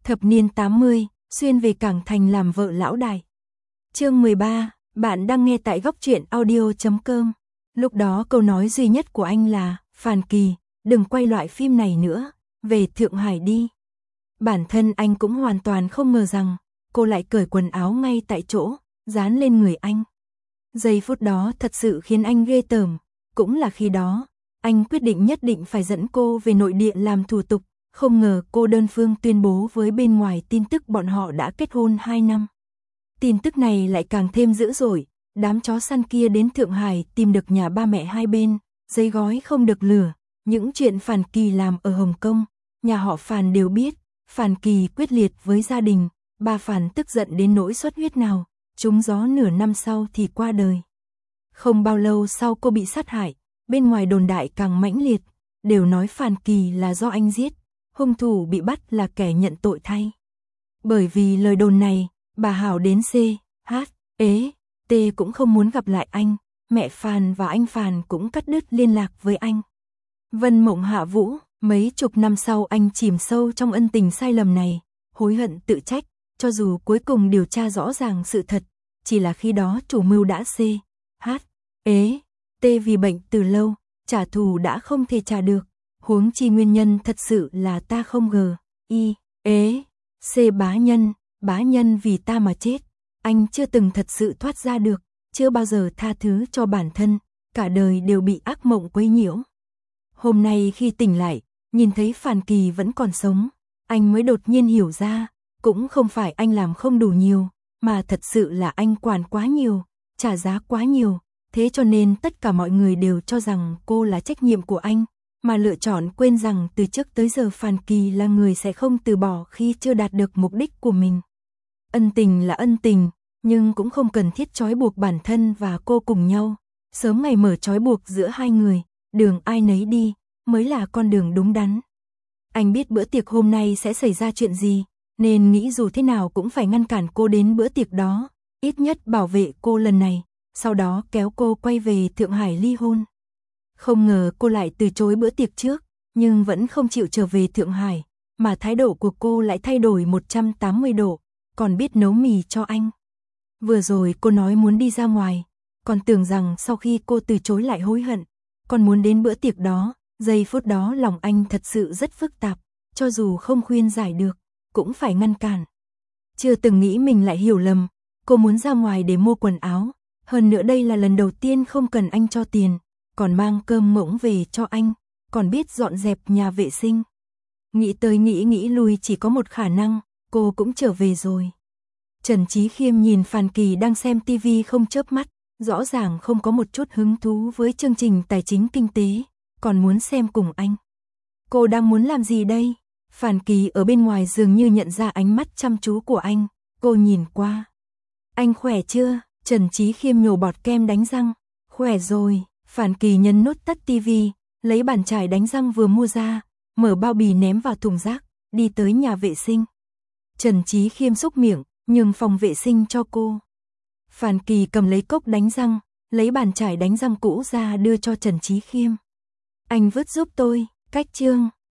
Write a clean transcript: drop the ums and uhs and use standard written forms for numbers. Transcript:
Thập niên 80, xuyên về Cảng Thành làm vợ lão đại. Chương 13, bạn đang nghe tại góc truyện audio.com. Lúc đó câu nói duy nhất của anh là, Phàn Kỳ, đừng quay loại phim này nữa, về Thượng Hải đi. Bản thân anh cũng hoàn toàn không ngờ rằng, cô lại cởi quần áo ngay tại chỗ, dán lên người anh. Giây phút đó thật sự khiến anh ghê tởm, cũng là khi đó, anh quyết định nhất định phải dẫn cô về nội địa làm thủ tục, không ngờ cô đơn phương tuyên bố với bên ngoài tin tức bọn họ đã kết hôn 2 năm. Tin tức này lại càng thêm dữ dội, đám chó săn kia đến Thượng Hải tìm được nhà ba mẹ hai bên, giấy gói không được lửa, những chuyện Phàn Kỳ làm ở Hồng Kông, nhà họ Phàn đều biết, Phàn Kỳ quyết liệt với gia đình, ba Phàn tức giận đến nỗi xuất huyết nào, trúng gió nửa năm sau thì qua đời. Không bao lâu sau cô bị sát hại, bên ngoài đồn đại càng mãnh liệt, đều nói Phàn Kỳ là do anh giết, hung thủ bị bắt là kẻ nhận tội thay. Bởi vì lời đồn này, bà Hảo đến C, H, ế, T cũng không muốn gặp lại anh, mẹ Phàn và anh Phàn cũng cắt đứt liên lạc với anh. Vân Mộng Hạ Vũ, mấy chục năm sau anh chìm sâu trong ân tình sai lầm này, hối hận tự trách, cho dù cuối cùng điều tra rõ ràng sự thật, chỉ là khi đó chủ mưu đã C, H, ế, T vì bệnh từ lâu, trả thù đã không thể trả được, huống chi nguyên nhân thật sự là ta không ngờ, I, ế, C bá nhân vì ta mà chết, anh chưa từng thật sự thoát ra được, chưa bao giờ tha thứ cho bản thân, cả đời đều bị ác mộng quấy nhiễu. Hôm nay khi tỉnh lại, nhìn thấy Phàn Kỳ vẫn còn sống, anh mới đột nhiên hiểu ra, cũng không phải anh làm không đủ nhiều, mà thật sự là anh quản quá nhiều, trả giá quá nhiều, thế cho nên tất cả mọi người đều cho rằng cô là trách nhiệm của anh, mà lựa chọn quên rằng từ trước tới giờ Phàn Kỳ là người sẽ không từ bỏ khi chưa đạt được mục đích của mình. Ân tình là ân tình, nhưng cũng không cần thiết trói buộc bản thân và cô cùng nhau, sớm ngày mở trói buộc giữa hai người, đường ai nấy đi, mới là con đường đúng đắn. Anh biết bữa tiệc hôm nay sẽ xảy ra chuyện gì, nên nghĩ dù thế nào cũng phải ngăn cản cô đến bữa tiệc đó, ít nhất bảo vệ cô lần này, sau đó kéo cô quay về Thượng Hải ly hôn. Không ngờ cô lại từ chối bữa tiệc trước, nhưng vẫn không chịu trở về Thượng Hải, mà thái độ của cô lại thay đổi 180 độ, còn biết nấu mì cho anh. Vừa rồi cô nói muốn đi ra ngoài, còn tưởng rằng sau khi cô từ chối lại hối hận, còn muốn đến bữa tiệc đó, giây phút đó lòng anh thật sự rất phức tạp, cho dù không khuyên giải được, cũng phải ngăn cản. Chưa từng nghĩ mình lại hiểu lầm, cô muốn ra ngoài để mua quần áo, hơn nữa đây là lần đầu tiên không cần anh cho tiền, còn mang cơm ngỗng về cho anh, còn biết dọn dẹp nhà vệ sinh. Nghĩ tới nghĩ lui chỉ có một khả năng, cô cũng trở về rồi. Trần Chí Khiêm nhìn Phàn Kỳ đang xem tivi không chớp mắt, rõ ràng không có một chút hứng thú với chương trình tài chính kinh tế, còn muốn xem cùng anh. Cô đang muốn làm gì đây? Phàn Kỳ ở bên ngoài dường như nhận ra ánh mắt chăm chú của anh, cô nhìn qua. Anh khỏe chưa? Trần Chí Khiêm nhổ bọt kem đánh răng. Khỏe rồi. Phàn Kỳ nhấn nút tắt tivi, lấy bàn chải đánh răng vừa mua ra, mở bao bì ném vào thùng rác, đi tới nhà vệ sinh. Trần Chí Khiêm xúc miệng, nhường phòng vệ sinh cho cô. Phàn Kỳ cầm lấy cốc đánh răng, lấy bàn chải đánh răng cũ ra đưa cho Trần Chí Khiêm. Anh vứt giúp tôi, cách chương.